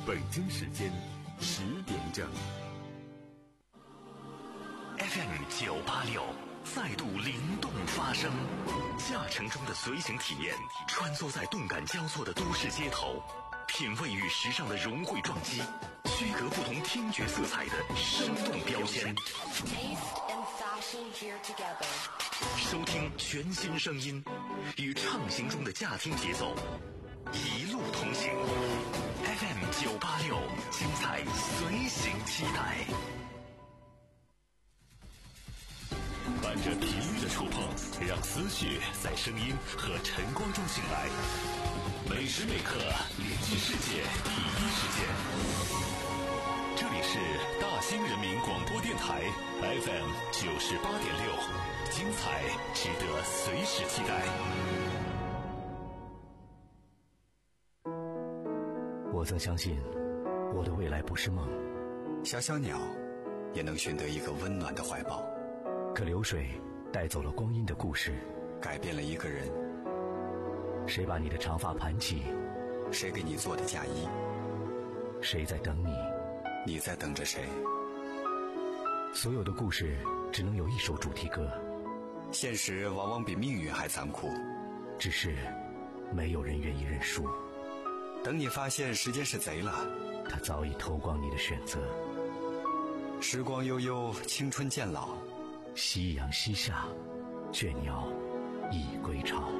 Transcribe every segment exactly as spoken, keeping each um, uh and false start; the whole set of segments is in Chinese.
北京时间十点整。 F M 九八六再度灵动发声，驾乘中的随行体验，穿梭在动感交错的都市街头，品味与时尚的融汇撞击，区隔不同听觉色彩的生动标签。收听全新声音，与畅行中的驾听节奏，一路同行。F M 九八六，精彩随行期待。伴着频率的触碰，让思绪在声音和晨光中醒来。每时每刻连接世界第一时间。这里是大兴人民广播电台 F M 九十八点六，精彩值得随时期待。 我曾相信，我的未来不是梦。 小小鸟也能寻得一个温暖的怀抱。 可流水带走了光阴的故事， 改变了一个人。 谁把你的长发盘起？ 谁给你做的嫁衣？ 谁在等你？ 你在等着谁？ 所有的故事只能有一首主题歌。 现实往往比命运还残酷， 只是没有人愿意认输。 等你发现时间是贼了， 他早已偷光你的选择。 时光悠悠，青春渐老， 夕阳西下，倦鸟已归巢。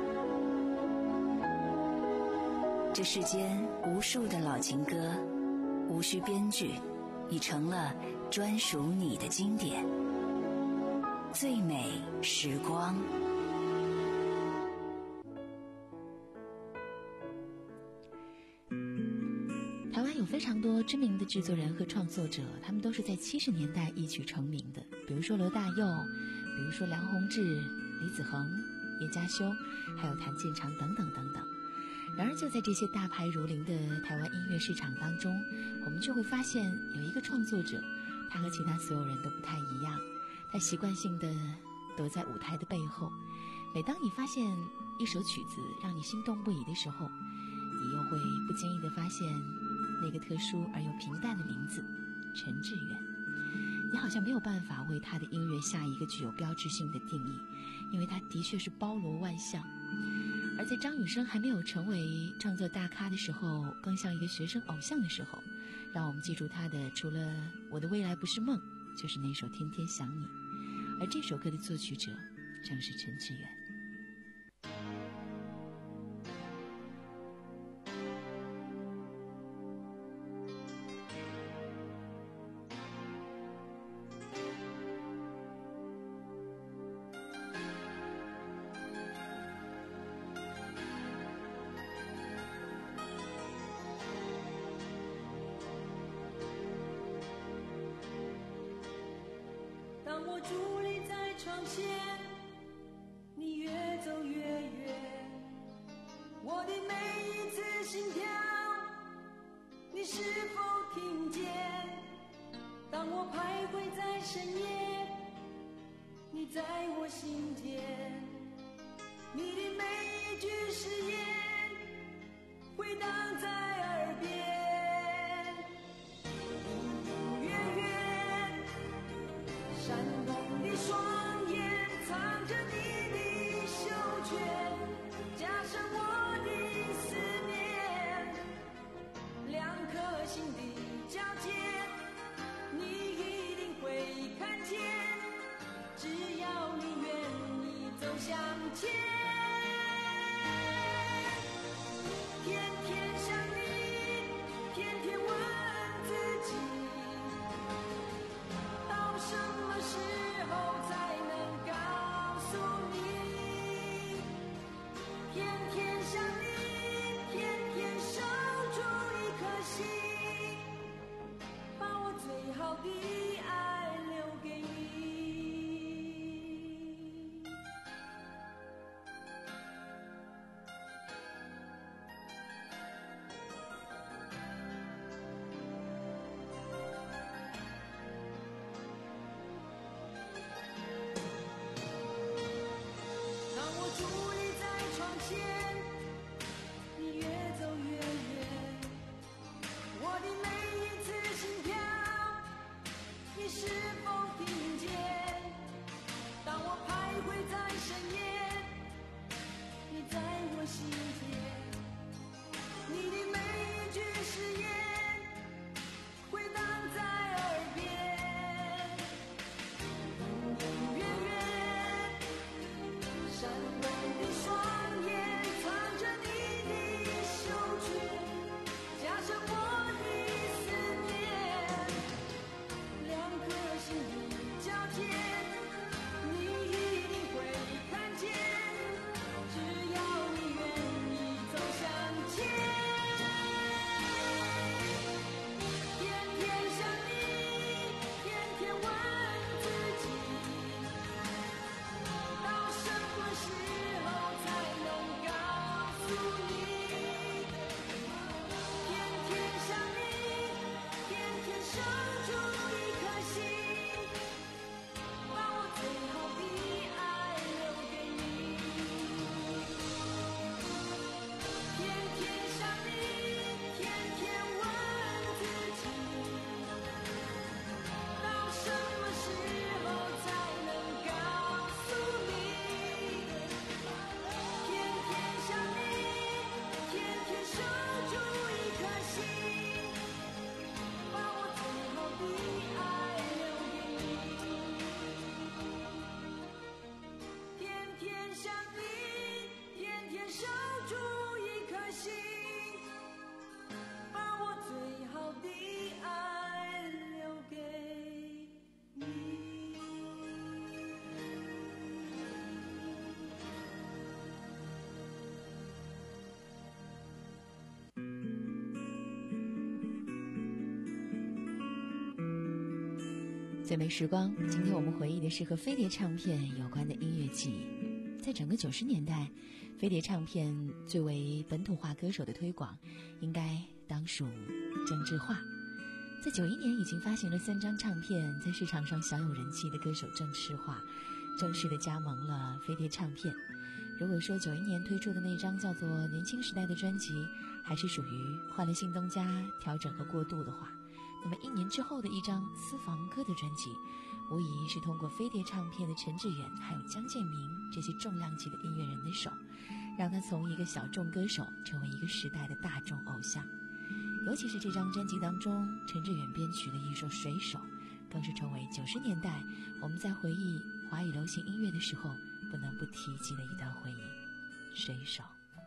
这世间无数的老情歌，无需编剧，已成了专属你的经典。最美时光。 台湾有非常多知名的制作人和创作者，他们都是在七十年代一举成名的，比如说罗大佑，比如说梁鸿志、李子恒、叶嘉修，还有谭健常等等等等。然而就在这些大牌如林的台湾音乐市场当中，我们就会发现有一个创作者，他和其他所有人都不太一样，他习惯性的躲在舞台的背后。每当你发现一首曲子让你心动不已的时候，你又会不经意地发现那个特殊而又平淡的名字陈志远。你好像没有办法为他的音乐下一个具有标志性的定义，因为他的确是包罗万象。而在张雨生还没有成为创作大咖的时候，更像一个学生偶像的时候，让我们记住他的除了我的未来不是梦，就是那首天天想你。而这首歌的作曲者正是陈志远。 当我伫立在窗前，你越走越远，我的每一次心跳，你是否听见？当我徘徊在深夜，你在我心间，你的每一句誓言回荡在耳边。闪动的双眼藏着你的袖圈，加上我的思念，两颗心的交界，你一定会看见，只要你愿意走向前。天天想你，天天问自己，到什么时候才能告诉你？天天想你，天天守住一颗心，把我最好的爱留给你。 最美时光，今天我们回忆的是和飞碟唱片有关的音乐记忆。在整个九十年代，飞碟唱片最为本土化歌手的推广，应该当属郑智化。在九一年已经发行了三张唱片，在市场上小有人气的歌手郑智化，正式的加盟了飞碟唱片。如果说九一年推出的那张叫做《年轻时代》的专辑，还是属于换了新东家调整和过渡的话，那么一年之后的一张私房歌的专辑，无疑是通过飞碟唱片的陈志远还有江建明这些重量级的音乐人的手，让他从一个小众歌手成为一个时代的大众偶像。尤其是这张专辑当中，陈志远编曲的一首《水手》，更是成为九十年代我们在回忆华语流行音乐的时候不能不提及的一段回忆。水手。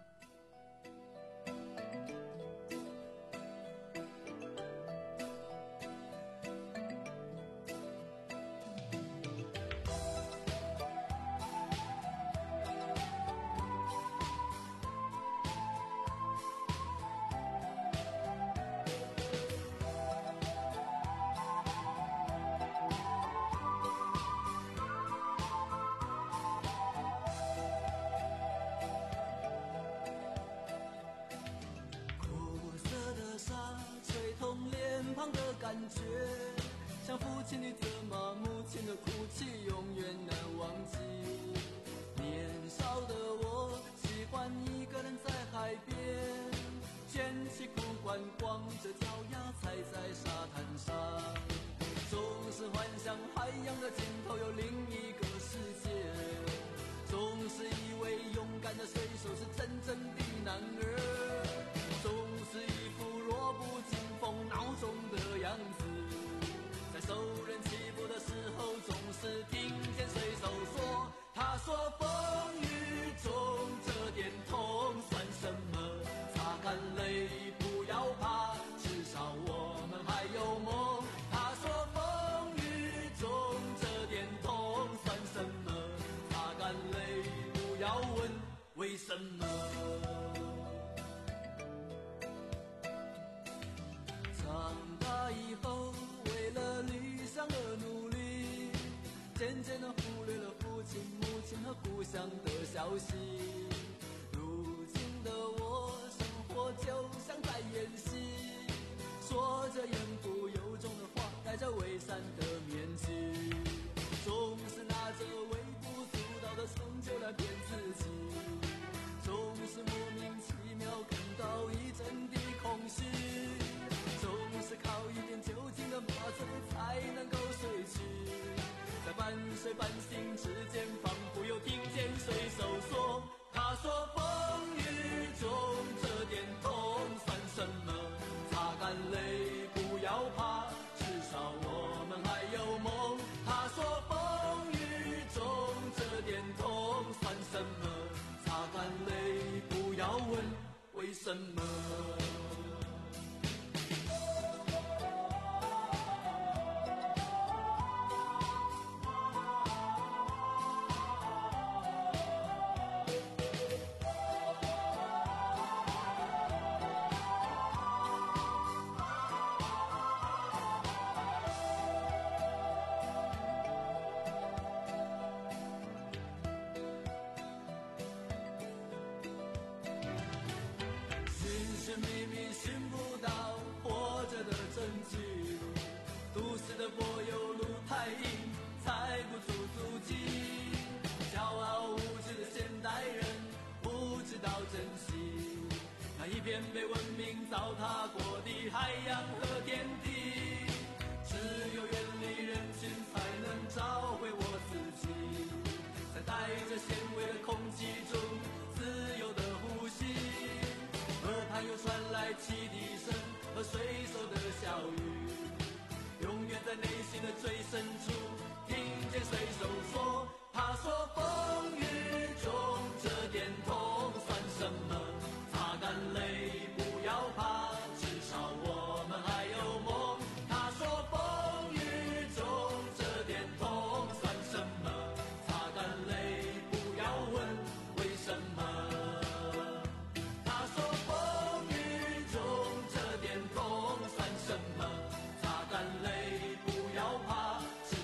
感觉像父亲的责骂，母亲的哭泣，永远难忘记。年少的我喜欢一个人在海边，卷起裤管，光着脚丫踩在沙滩上，总是幻想海洋的尽头有另一个世界，总是以为勇敢的水手是真正的男儿，总是一副弱不禁风孬种的样子，在受人欺负的时候总是听见水手说，他说风雨中这点痛算什么，擦干泪不要怕，至少我们还有梦。他说风雨中这点痛算什么，擦干泪不要问为什么。长大以后为了理想而努力，渐渐地忽略了父亲母亲和故乡的消息，如今的我生活就像在演戏，说着言不由衷的话，戴着伪善的面具，总是拿着微不足道的成就来骗自己，总是莫名其妙感到一阵的空虚，总是靠一点酒精的麻醉才能够睡去，在半睡半醒之间，仿佛又听见水手说，他说风雨中这点痛算什么，擦干泪不要怕，至少我们还有梦。他说风雨中这点痛算什么，擦干泪不要问为什么。寻觅觅寻不到活着的证据，都市的柏油路太硬，踩不出足迹，骄傲无知的现代人不知道珍惜那一片被文明糟蹋过的海洋和天地，只有远离人群才能找回我自己，在带着咸味的空气中自由的呼吸，河畔又传来汽笛声和水手的笑语，永远在内心的最深处听见水手说，他说风雨中这点痛算什么，擦干泪不要怕，至少我们还有梦。他说风雨中这点痛算什么，擦干泪不要问为什么。至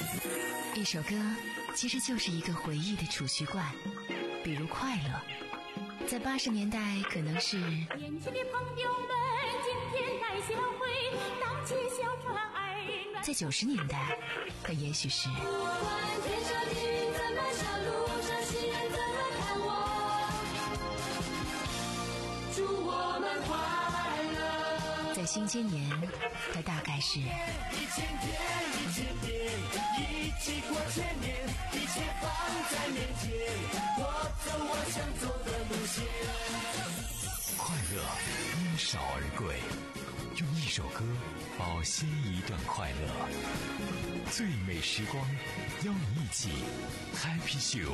一首歌其实就是一个回忆的储蓄罐，比如快乐，在八十年代可能是年轻的朋友们今天来相会，荡起小船儿， 在九十年代可也许是天上的怎么笑，路上行人怎么看我，祝我们快乐。 在新千年它大概是一千天一千年，一起过千年，一切放在面前，我走我想走的路线。 快乐因少而贵，用一首歌保鲜一段快乐。最美时光，邀你一起 Happy Show。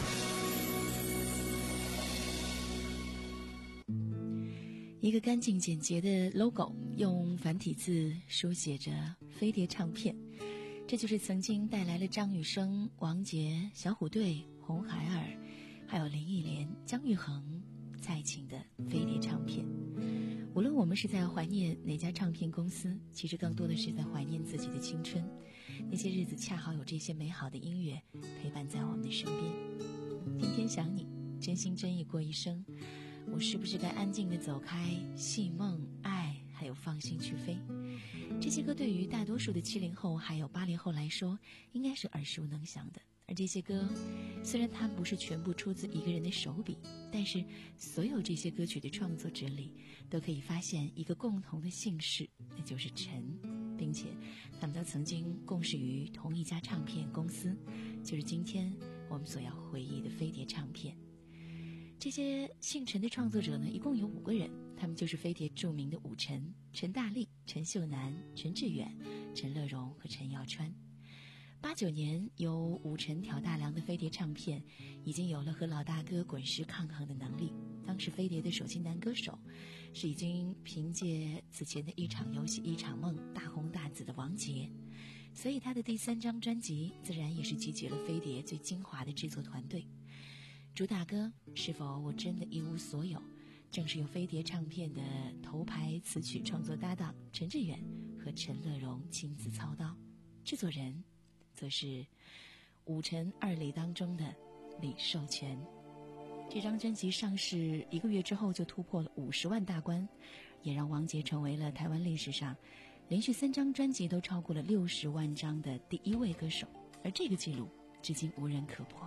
一个干净简洁的 logo， 用繁体字书写着飞碟唱片，这就是曾经带来了张雨生、王杰、小虎队、红孩儿，还有林忆莲、姜育恒、蔡琴的飞碟唱片。无论我们是在怀念哪家唱片公司，其实更多的是在怀念自己的青春。那些日子恰好有这些美好的音乐陪伴在我们的身边。天天想你，真心真意过一生，我是不是该安静地走开？戏梦、爱，还有放心去飞，这些歌对于大多数的七零后还有八零后来说，应该是耳熟能详的。而这些歌，虽然它不是全部出自一个人的手笔，但是所有这些歌曲的创作者里，都可以发现一个共同的姓氏，那就是陈，并且他们都曾经共事于同一家唱片公司，就是今天我们所要回忆的飞碟唱片。这些姓陈的创作者呢，一共有五个人，他们就是飞碟著名的五陈：陈大力、陈秀楠、陈志远、陈乐融和陈耀川。八九年，由五陈挑大梁的飞碟唱片已经有了和老大哥滚石抗衡的能力。当时飞碟的首席男歌手是已经凭借此前的一场游戏一场梦大红大紫的王杰，所以他的第三张专辑自然也是集结了飞碟最精华的制作团队。主打歌是否我真的一无所有，正是由飞碟唱片的头牌词曲创作搭档陈志远和陈乐融亲自操刀，制作人则是五陈二李当中的李寿全。这张专辑上市一个月之后就突破了五十万大关，也让王杰成为了台湾历史上连续三张专辑都超过了六十万张的第一位歌手，而这个记录至今无人可破。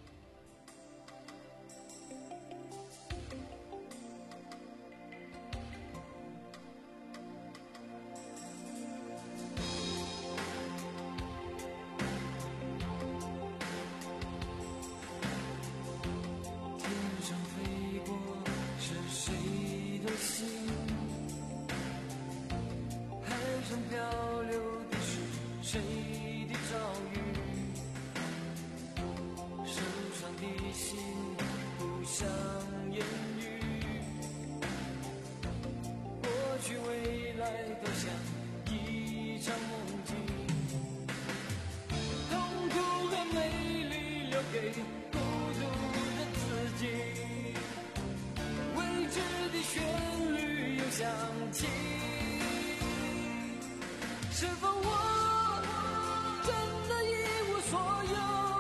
是否我真的一无所有？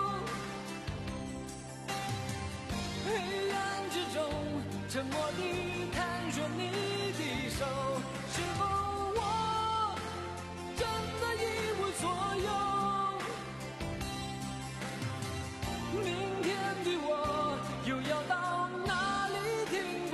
黑暗之中，沉默地探索你的手。是否我真的一无所有？明天的我又要到哪里停泊？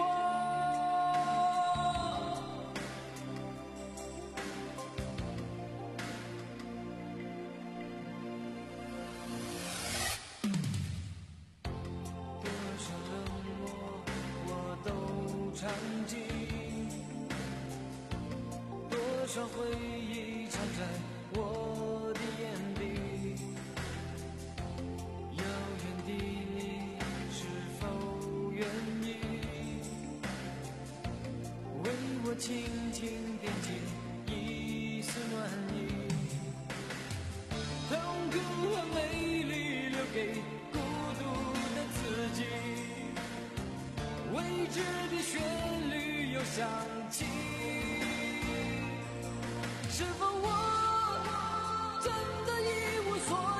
场景，多少回忆藏在我的眼里，遥远的你是否愿意为我轻轻点进一丝暖意？痛苦和美丽留给孤独的自己，未知的旋律又响起，是否我真的一无所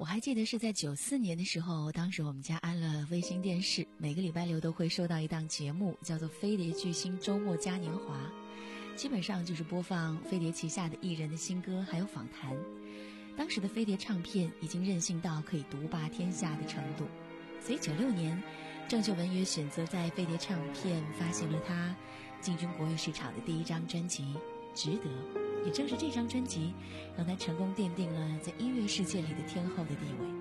我还记得是在九四年的时候，当时我们家安了卫星电视，每个礼拜六都会收到一档节目，叫做《飞碟巨星周末嘉年华》，基本上就是播放飞碟旗下的艺人的新歌，还有访谈。当时的飞碟唱片已经任性到可以独霸天下的程度，所以九六年，郑秀文也选择在飞碟唱片发行了她进军国语市场的第一张专辑《值得》。也正是这张专辑，让她成功奠定了在音乐世界里的天后的地位。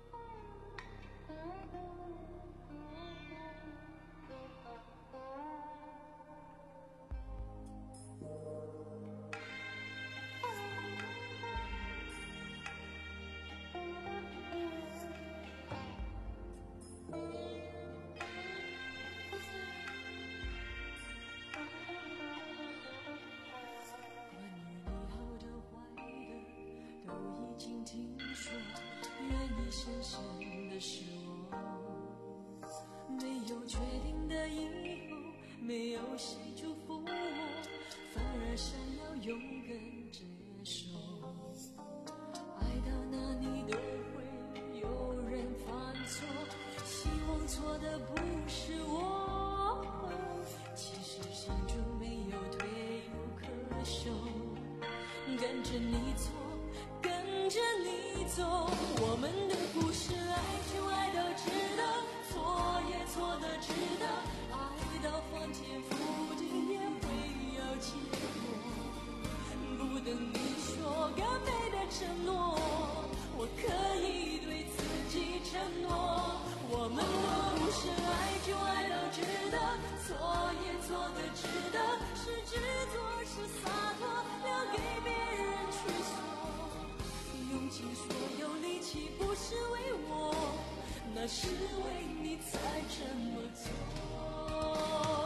深深的是我，没有确定的以后，没有谁祝福我，反而想要勇敢接受。爱到哪里都会有人犯错，希望错的不是我，其实心中没有退路可守，跟着你走，跟着你走，我们的故事爱就爱到值得，错也错的值得，爱到翻天覆地也会有结果，不等你说更美的承诺，我可以对自己承诺，我们的故事爱就爱到值得，错也错的值得，是执着是洒脱，留给别人去说，用尽所有力气不是为我，那是为你才这么做。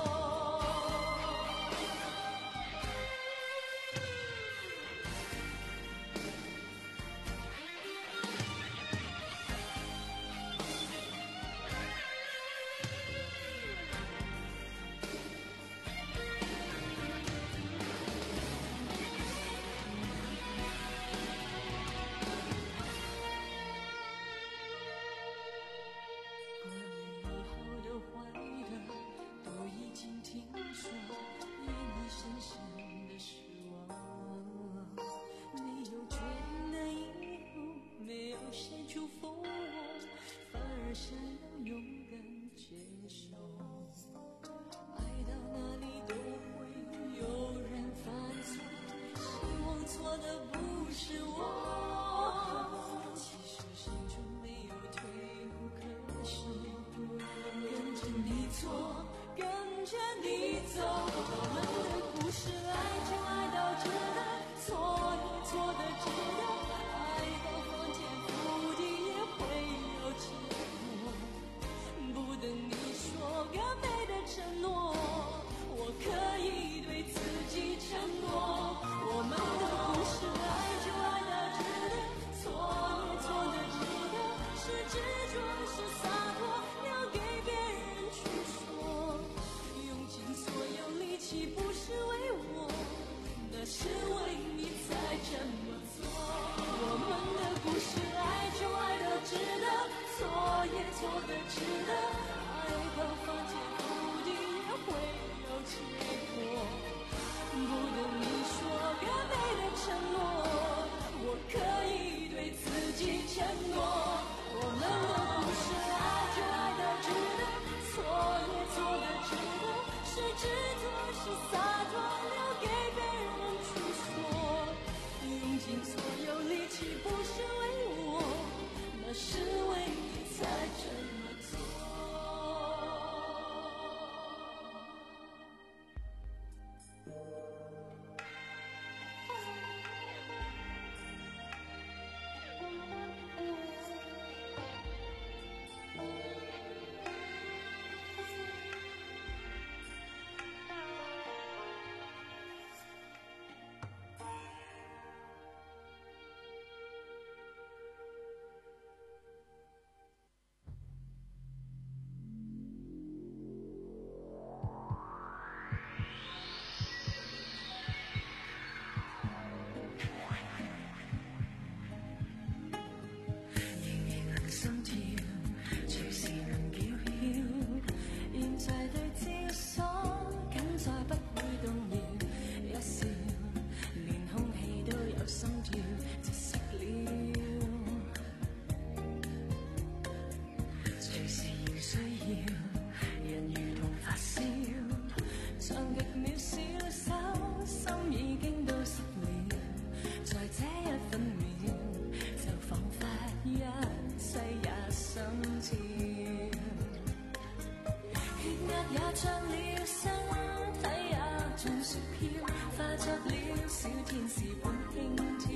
关于以后的坏的像極渺小手，心已經都濕了，在這一分秒，就彷彿一切也心跳，血壓也漲了，身體也像雪飄，化作了小天使般輕佻。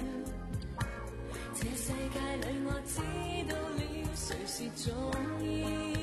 這世界裏我知道了，誰是重要。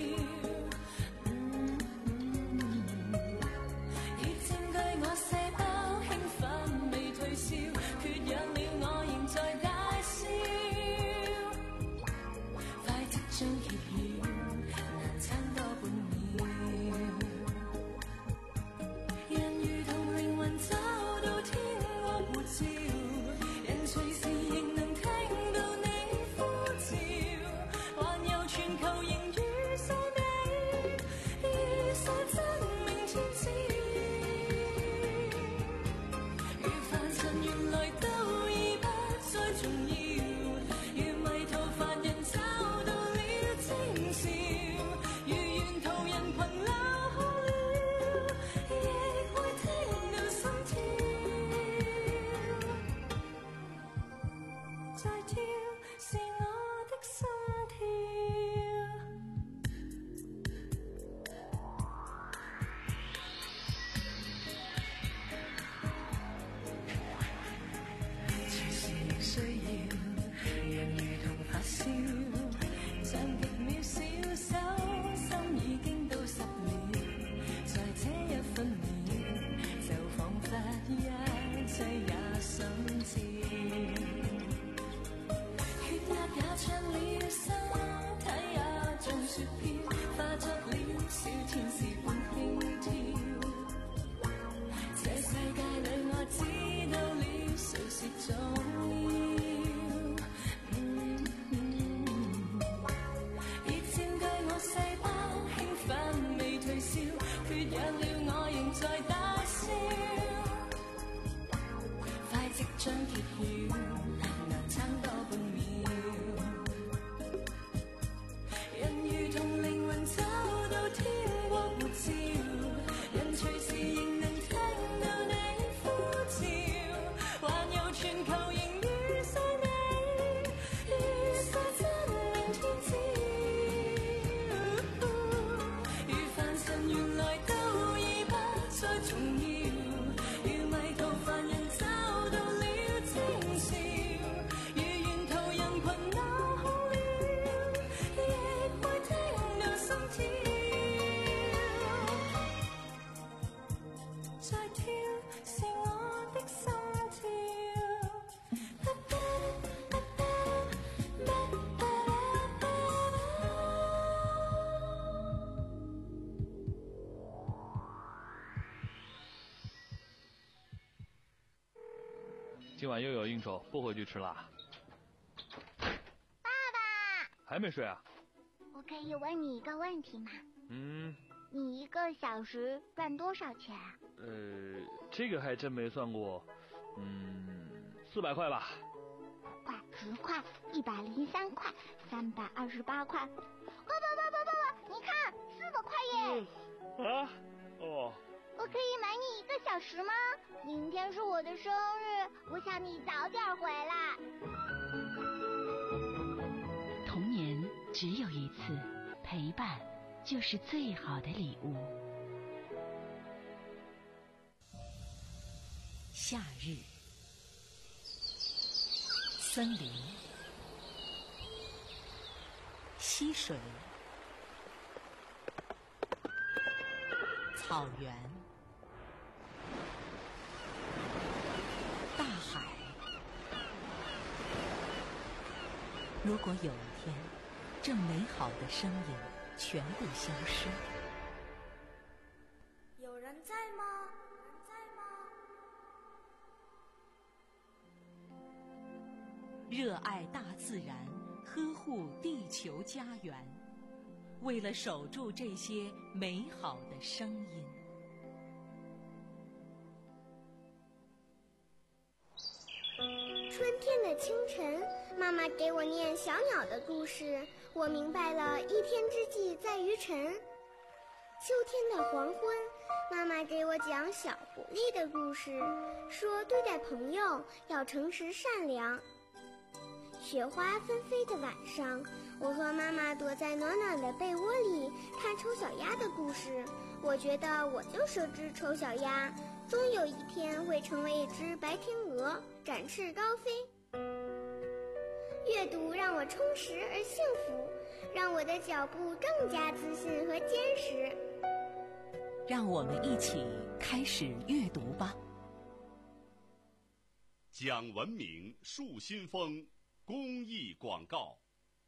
今晚又有应酬，不回去吃啦。 爸爸， 还没睡啊？ 我可以问你一个问题吗？ 嗯。 你一个小时赚多少钱啊？ 呃，这个还真没算过。嗯，四百块吧。 块、十块、一百零三块、三百二十八块。爸爸爸爸爸爸，你看，四百块耶！ 嗯、啊？哦。 我可以买你一个小时吗？明天是我的生日，我想你早点回来。 童年只有一次，陪伴就是最好的礼物。夏日，森林，溪水，草原，大海。如果有一天，这美好的声音全部消失， 有人在吗？有人在吗？ 热爱大自然，呵护地球家园，为了守住这些美好的声音。 春天的清晨，妈妈给我念小鸟的故事，我明白了一天之计在于晨。秋天的黄昏， 妈妈给我讲小狐狸的故事，说对待朋友要诚实善良。雪花纷飞的晚上，我和妈妈躲在暖暖的被窝里看丑小鸭的故事。我觉得我就是只丑小鸭，终有一天会成为一只白天鹅，展翅高飞。阅读让我充实而幸福，让我的脚步更加自信和坚实。 让我们一起开始阅读吧。 讲文明树新风公益广告。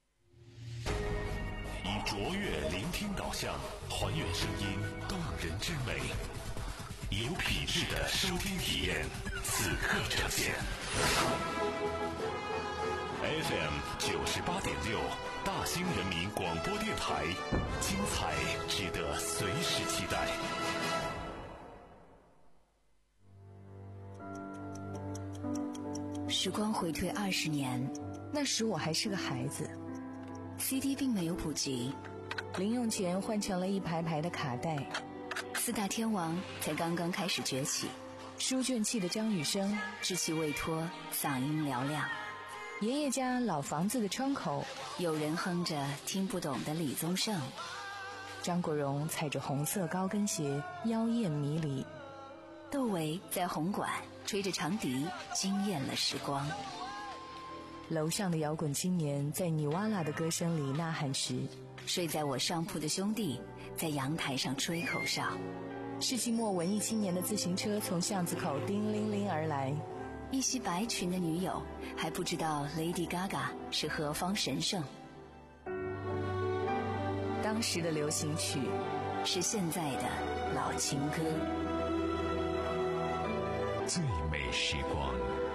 以卓越聆听导向，还原声音动人之美，有品质的收听体验，此刻呈现。F M 九十八点六，大兴人民广播电台，精彩值得随时期待。 时光回退二十年， 那时我还是个孩子。 C D 并没有普及， 零用钱换成了一排排的卡带。 四大天王才刚刚开始崛起， 书卷气的张雨生稚气未脱，嗓音嘹亮。 爷爷家老房子的窗口， 有人哼着听不懂的李宗盛。 张国荣踩着红色高跟鞋，妖艳迷离。 窦唯在红馆吹着长笛，惊艳了时光。 楼上的摇滚青年在尼瓦拉的歌声里呐喊时， 睡在我上铺的兄弟在阳台上吹口哨。 世纪末文艺青年的自行车从巷子口叮铃铃而来。 一袭白裙的女友还不知道 Lady Gaga 是何方神圣。 当时的流行曲是现在的老情歌。 最美时光。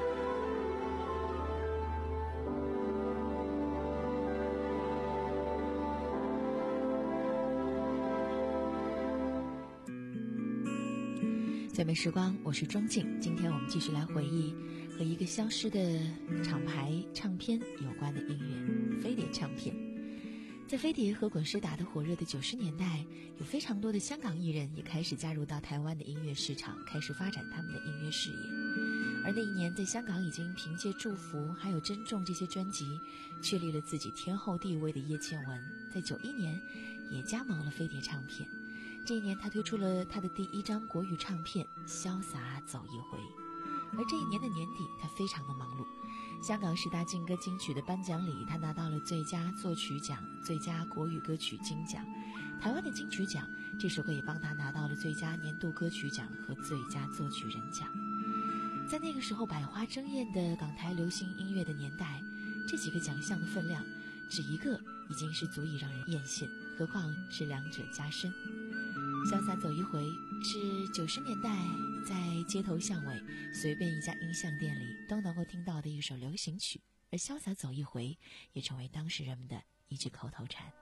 最美时光，我是庄静。今天我们继续来回忆和一个消失的厂牌唱片有关的音乐——飞碟唱片。在飞碟和滚石打得火热的九十年代，有非常多的香港艺人也开始加入到台湾的音乐市场，开始发展他们的音乐事业。而那一年，在香港已经凭借《祝福》还有《珍重》这些专辑确立了自己天后地位的叶倩文，在九一年也加盟了飞碟唱片。这一年，他推出了他的第一张国语唱片《潇洒走一回》。而这一年的年底，他非常的忙碌。香港十大劲歌金曲的颁奖礼，他拿到了最佳作曲奖、最佳国语歌曲金奖。台湾的金曲奖，这首歌也帮他拿到了最佳年度歌曲奖和最佳作曲人奖。在那个时候百花争艳的港台流行音乐的年代，这几个奖项的分量，只一个已经是足以让人艳羡，何况是两者加深。潇洒走一回是九十年代在街头巷尾随便一家音像店里都能够听到的一首流行曲，而潇洒走一回也成为当时人们的一句口头禅。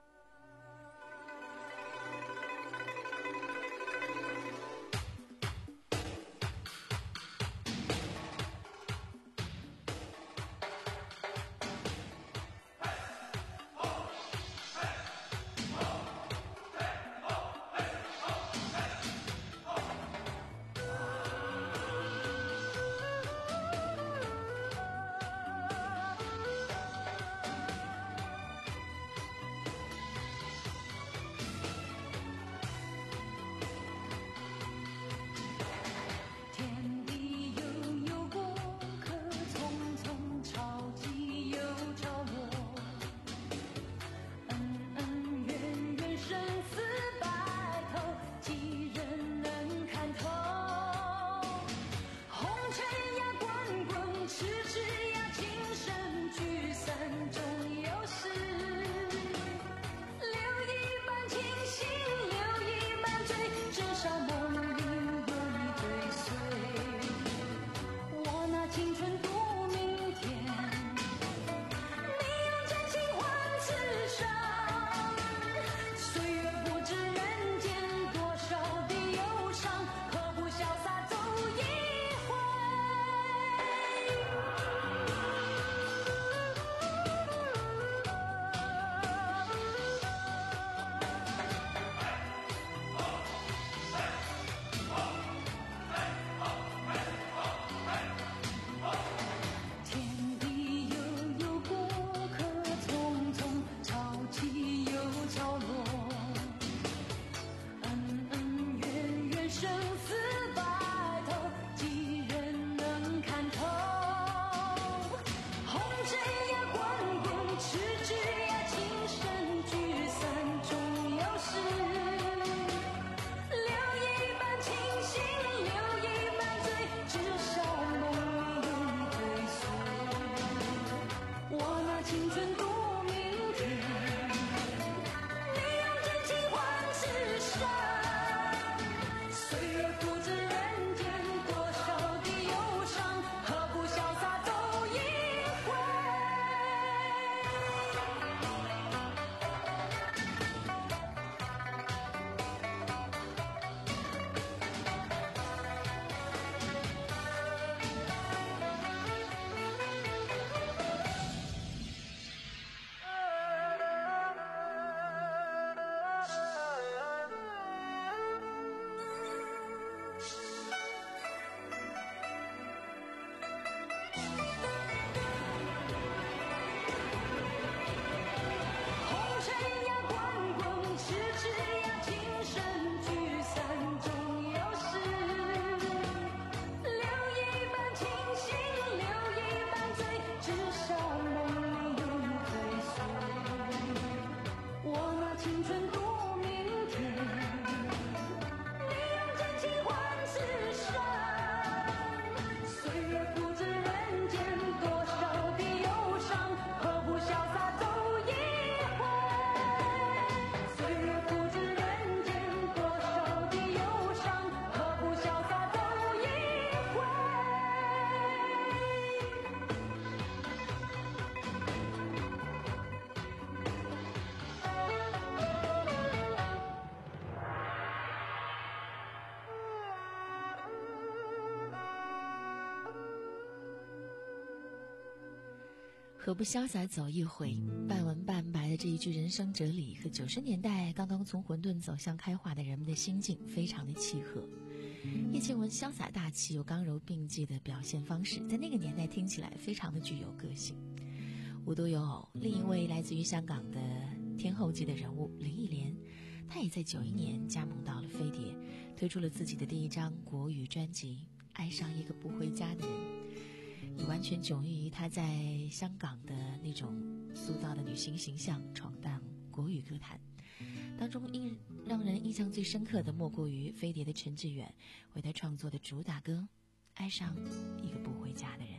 何不潇洒走一回？半文半白的这一句人生哲理，和九十年代刚刚从混沌走向开化的人们的心境非常的契合。叶倩文潇洒大气又刚柔并济的表现方式，在那个年代听起来非常的具有个性。无独有偶，另一位来自于香港的天后级的人物林忆莲，她也在九一年加盟到了飞碟，推出了自己的第一张国语专辑《爱上一个不回家的人》，以完全迥异于她在香港的那种塑造的女性形象闯荡国语歌坛。当中印让人印象最深刻的莫过于飞碟的陈志远为她创作的主打歌《爱上一个不回家的人》。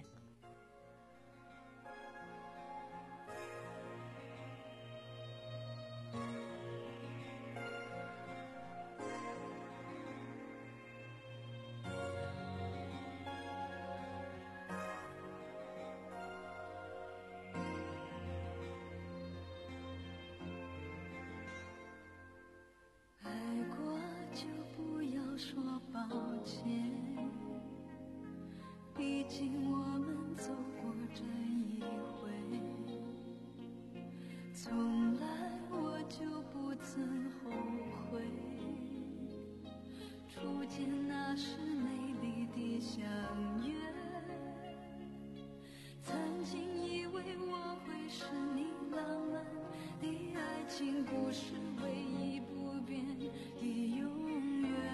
毕竟我们走过这一回，从来我就不曾后悔，初见那时美丽的相约，曾经以为我会是你浪漫的爱情故事唯一不变的永远，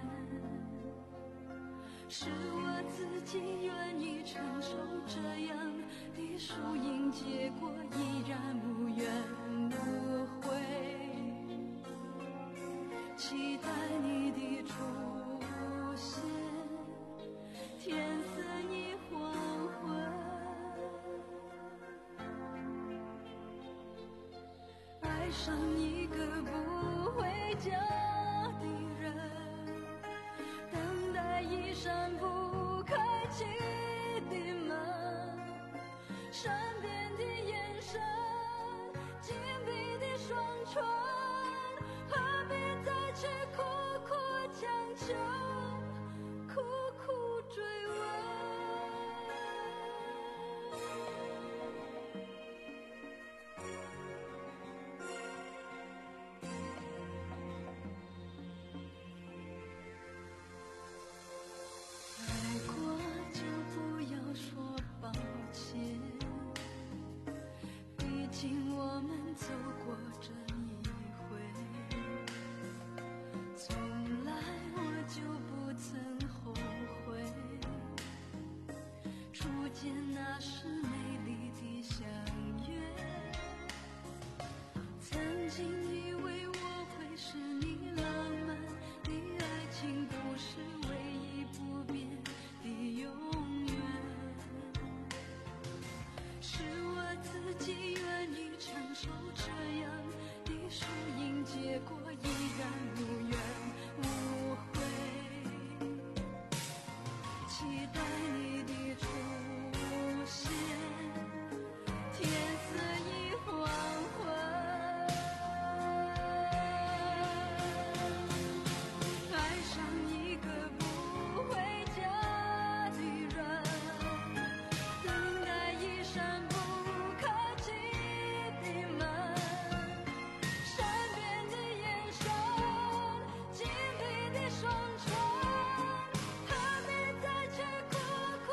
是我自己愿意承受这样的输赢结果，依然无怨无悔，期待你的出现，天色已黄昏，爱上一个不回家的人，等待一扇不开启的门，善变的眼神，紧闭的双唇，何必再去苦苦强求，苦苦追问。爱过就不要说抱歉，毕竟我们走过这一回，从来我就不曾后悔，初见那时美丽的相约，曾经以为我会是你浪漫的爱情故事唯一不变的永远，是我自己愿意承受这样的输赢结果，依然无怨无悔，期待你的出现，天色已黄昏，爱上一个不回家的人，等待一扇不开启的门，善变的眼神，紧闭的双唇，何必再去苦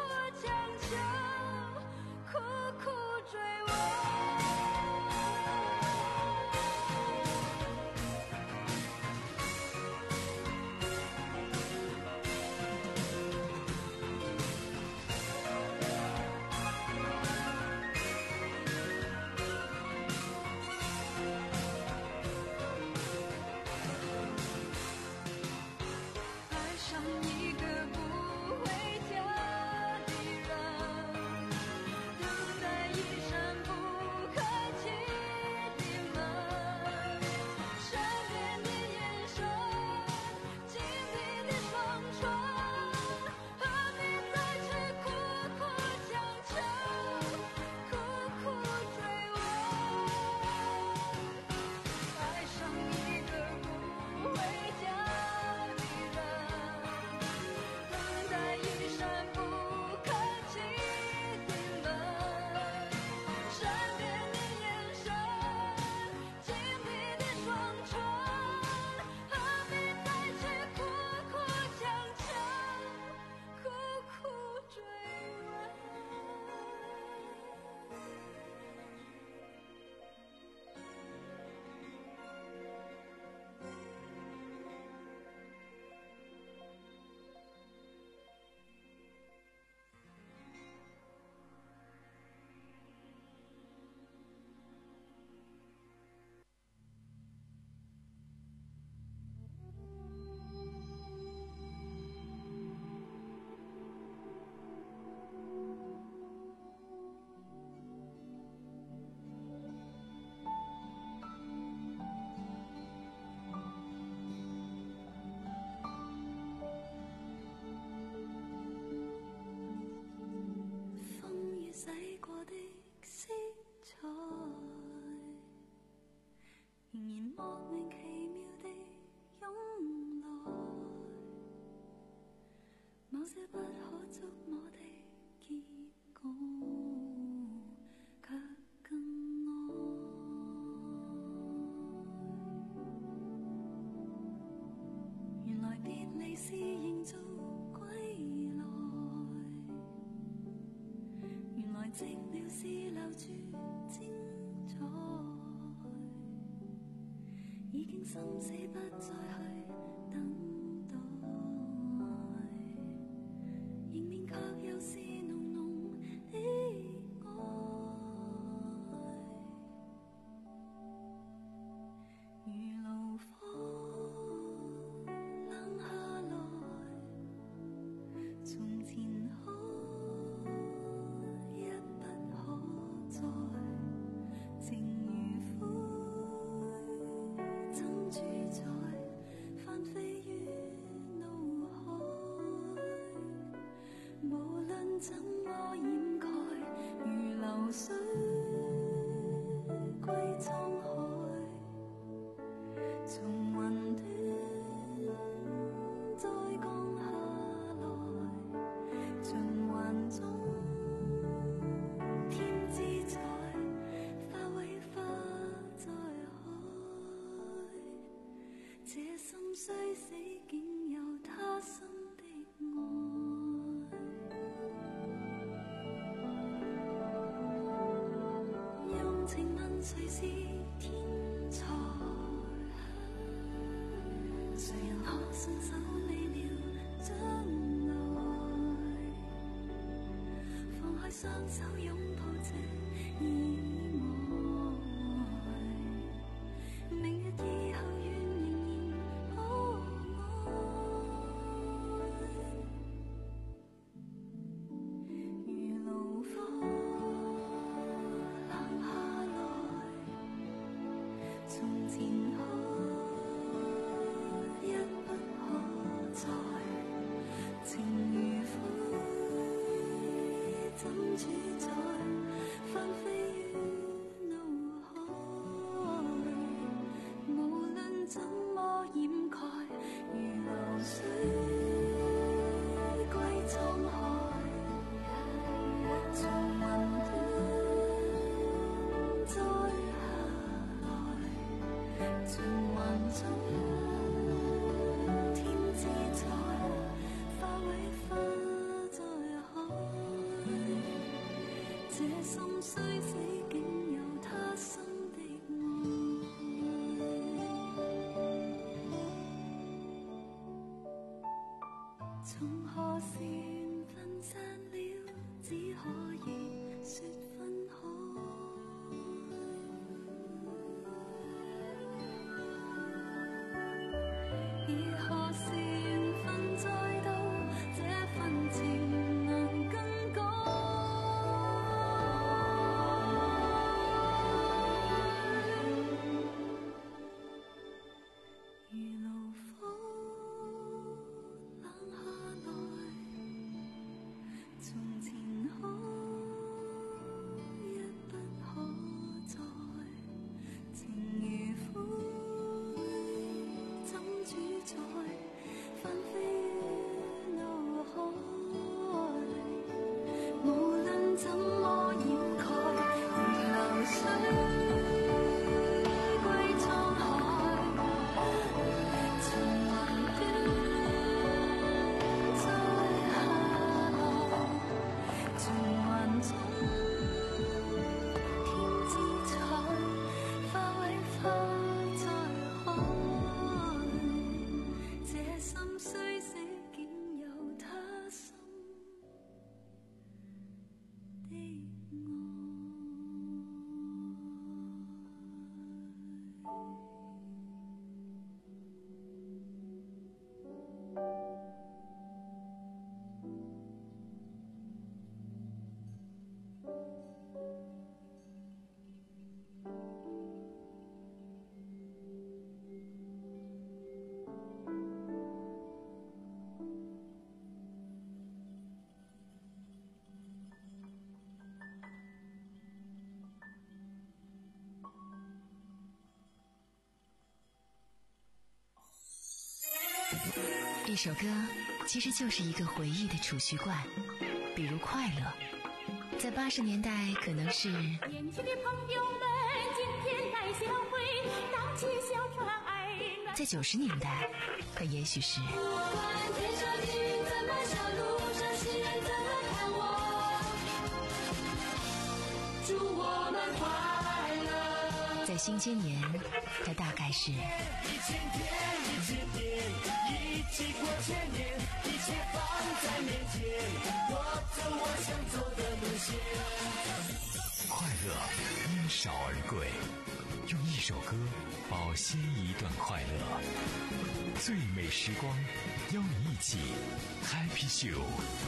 某些不可觸摸的結果，卻更愛。原來別離是營造歸來，原來寂寥是留住精彩，已經心死不再去等待，迎面卻又是濃濃的愛。如爐火冷下來，從前可一不可再，情如灰怎主宰，翻飛於腦海，無論怎麼掩蓋，如流水歸滄海，從雲端再降下來，循環中添姿彩，化為花在海，這心雖死竟有他生的愛。用情問誰是天才，誰人可信手未料將來，放開雙手擁抱這意外，明日以後願仍然可愛，如爐火冷下來，從前可一不可再，情如灰怎主宰，翻飛於腦海，無論怎麼掩蓋，如流水歸滄海，從雲端再下來，循環中添姿彩，化為花在海，這心雖死竟有他生的愛。從何時緣分散了，只可以說分開，而何時緣分再到，這份情能更改。如爐火冷下來，從前可一不可再，情如灰怎主宰，翻飛於腦海，無論怎麼掩蓋，如流水歸滄海，從雲端再下來，循環中添姿彩，化為花在海，這心雖死竟有他生的愛。 一首歌， 其实就是一个回忆的储蓄罐，比如快乐，在八十年代可能是年轻的朋友们，今天来相会，荡起小船儿。 在九十年代，可也许是不管天上的云怎么笑，路上行人怎么看我，祝我们快乐。 在新千年，它大概是一千天，一千天，一起过千年，一切放在面前，我走我想走的路线。 快乐因少而贵，用一首歌保鲜一段快乐。最美时光，邀你一起 Happy Show。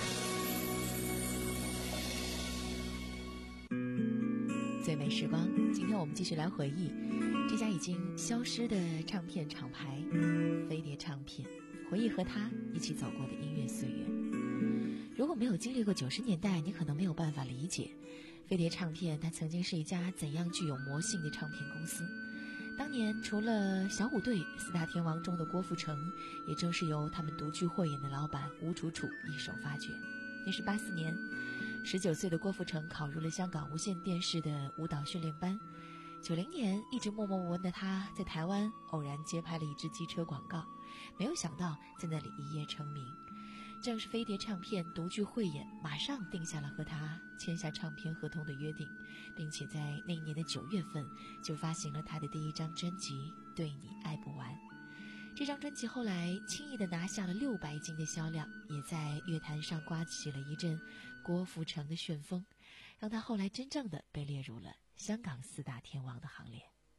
最美时光，今天我们继续来回忆这家已经消失的唱片厂牌飞碟唱片，回忆和他一起走过的音乐岁月。如果没有经历过九十年代，你可能没有办法理解飞碟唱片它曾经是一家怎样具有魔性的唱片公司。当年除了小虎队四大天王中的郭富城，也正是由他们独具慧眼的老板吴楚楚一手发掘。那是八四年，十九岁的郭富城考入了香港无线电视的舞蹈训练班。九零年，一直默默无闻的他在台湾偶然接拍了一支机车广告，没有想到在那里一夜成名。正是飞碟唱片独具慧眼，马上定下了和他签下唱片合同的约定，并且在那一年的九月份就发行了他的第一张专辑《对你爱不完》。这张专辑后来轻易地拿下了六百斤的销量，也在乐坛上刮起了一阵郭富城的旋风，让他后来真正的被列入了香港四大天王的行列。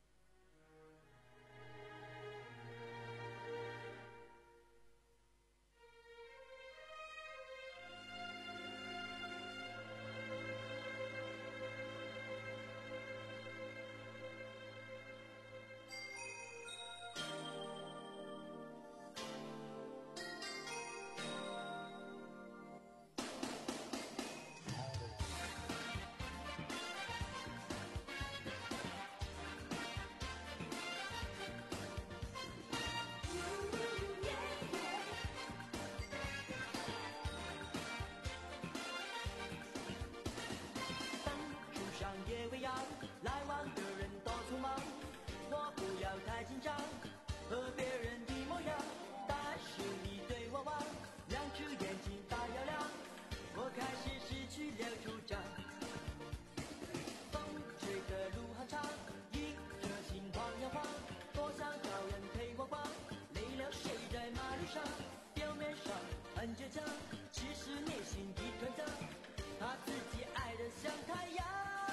来往的人都匆忙，我不要太紧张，和别人一模样，但是你对我望，两只眼睛大又亮，我开始失去了主张。风吹的路很长，一颗心晃呀晃，多想找人陪我逛，累了睡在马路上，表面上很倔强，其实内心一团糟，他自己爱得像太阳。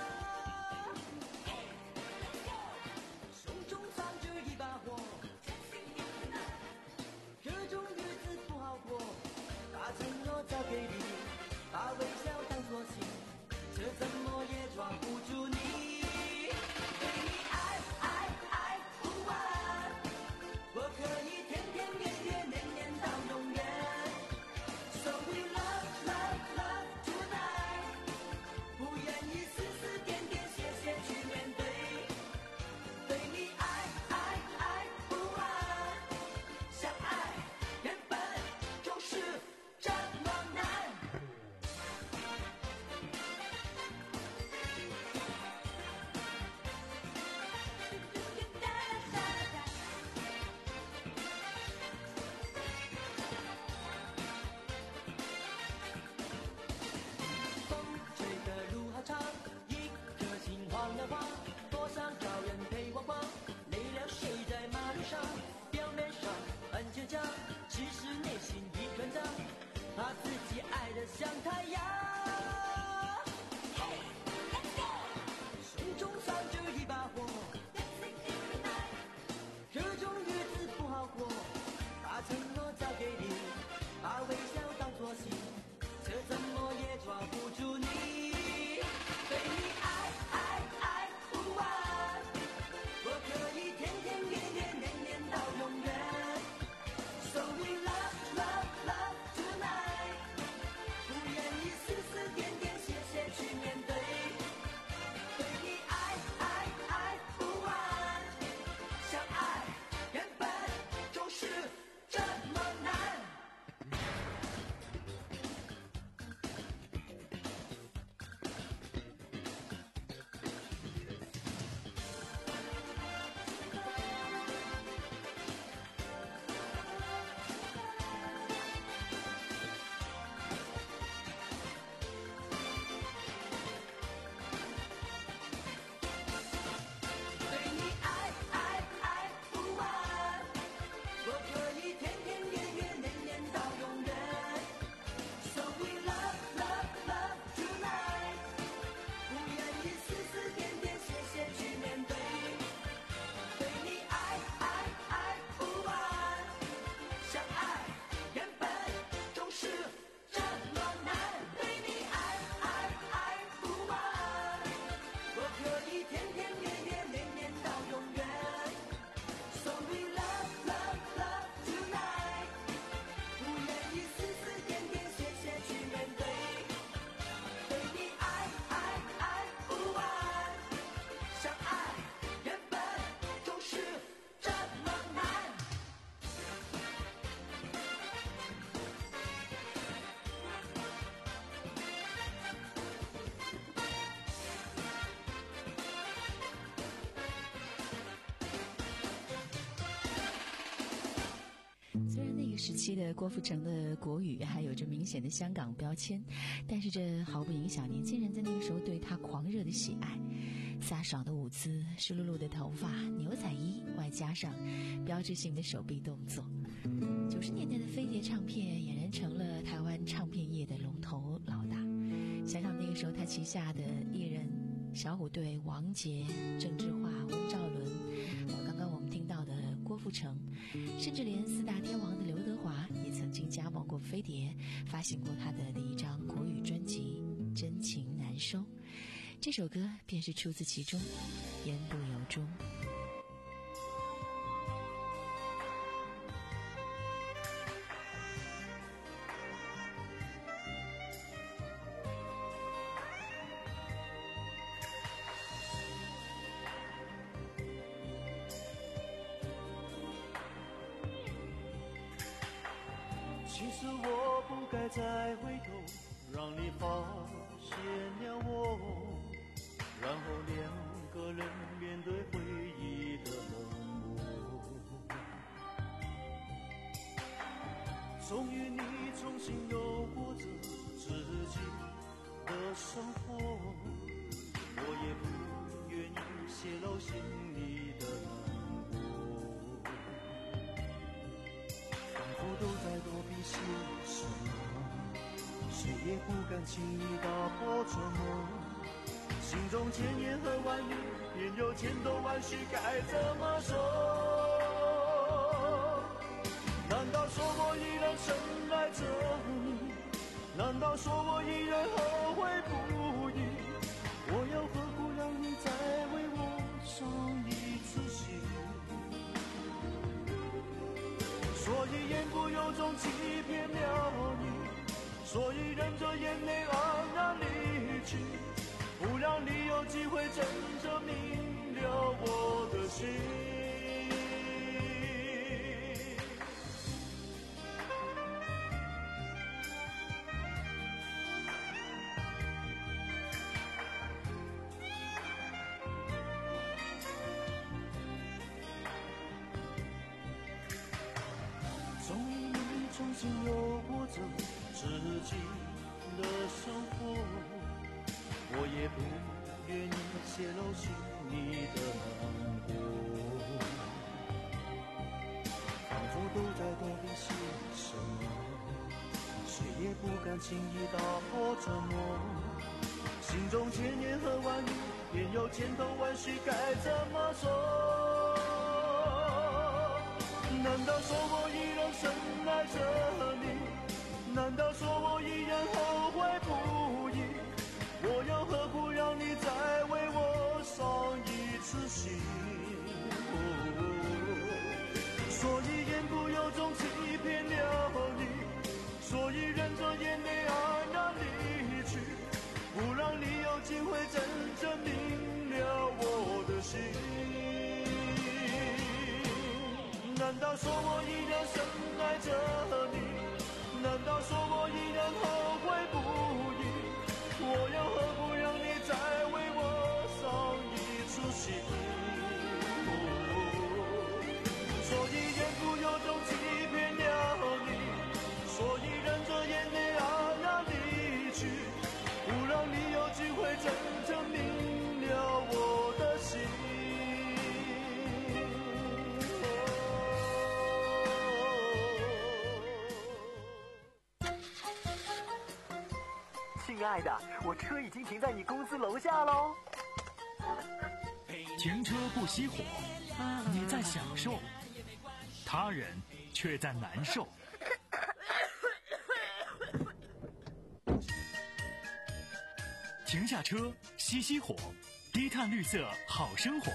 交给你，把微笑当作信，这怎么也抓不住你。对你爱爱爱不完，我可以天天月月年年到永远。So we love love love tonight， 不愿意丝丝点点谢谢去面对。对你爱爱爱不完，相爱原本就是这么难。风吹的路好长，一颗心晃呀晃，多想找人陪我逛，累了睡在马路上，表面上很倔强，其实内心一团糟，他自己爱得像太阳。胸中藏着一把火，这种日子不好过，把承诺交给你，把微笑当作信，这怎么也抓不住你。对你爱爱爱不完，我可以天天月月年年到永远。So we love love love tonight， 不愿意死时期的郭富城的国语还有着明显的香港标签，但是这毫不影响年轻人在那个时候对他狂热的喜爱。飒爽的舞姿，湿漉漉的头发，牛仔衣，外加上标志性的手臂动作。九十年代的飞碟唱片俨然成了台湾唱片业的龙头老大。想想那个时候他旗下的艺人小虎队、王杰、郑智化、吴兆伦，刚刚我们听到的郭富城，甚至连四大天王的刘德华也曾经加盟过飞碟，发行过他的第一张国语专辑《真情难收》。这首歌便是出自其中，言不由衷。 其实我不该再回头，让你发现了我，然后两个人面对回忆的冷漠。终于你重新又过着自己的生活，我也不愿意泄露心里的难过，仿佛都在躲避些什么，谁也不敢轻易打破沉默，心中千言和万语，便有千头万绪，该怎么说？难道说我依然深爱着你？难道说我依然后悔不已？我又何苦让你再为我伤一次心？所以言不由衷欺骗了你，所以忍着眼泪黯然离去，不让你有机会真正明了我的心。终于你重新又过着自己的生活，我也不愿意泄露心里的难过，仿佛都在躲避些什么，谁也不敢轻易打破沉默，心中千言和万语，便有千头万绪，该怎么说？难道说我依然深爱着你？难道说我依然后悔不已？我又何苦让你再为我伤一次心？所以言不由衷欺骗了你，所以忍着眼泪黯然离去，不让你有机会真正明了我的心。难道说我依然深爱着你？难道说我依然后悔不已？我又何苦让你再为我伤一次心？所以言不由衷欺骗了你，所以忍着眼泪黯然离去，不让你有机会真正明了我的心。 亲爱的，我车已经停在你公司楼下喽。 停车不熄火，你在享受，他人却在难受。停下车，熄熄火，低碳绿色好生活。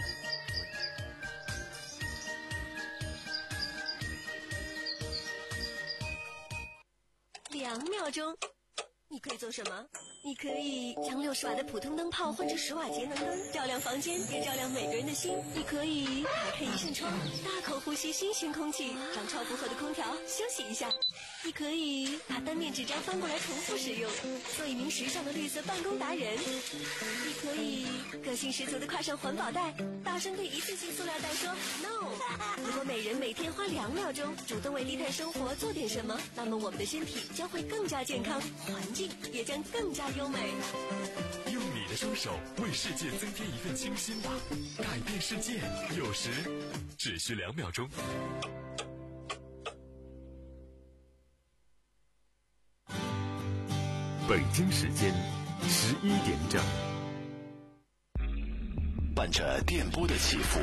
两秒钟。你可以做什么？你可以将六十瓦的普通灯泡换成十瓦节能灯，照亮房间，也照亮每个人的心。你可以打开一扇窗，大口呼吸新鲜空气，让超负荷的空调休息一下。 你可以把单面纸张翻过来重复使用，做一名时尚的绿色办公达人。你可以个性十足的挎上环保袋，大声对一次性塑料袋说 no。 如果每人每天花两秒钟主动为低碳生活做点什么，那么我们的身体将会更加健康，环境也将更加优美。 用你的双手为世界增添一份清新吧，改变世界有时只需两秒钟。 北京时间十一点整， 伴着电波的起伏，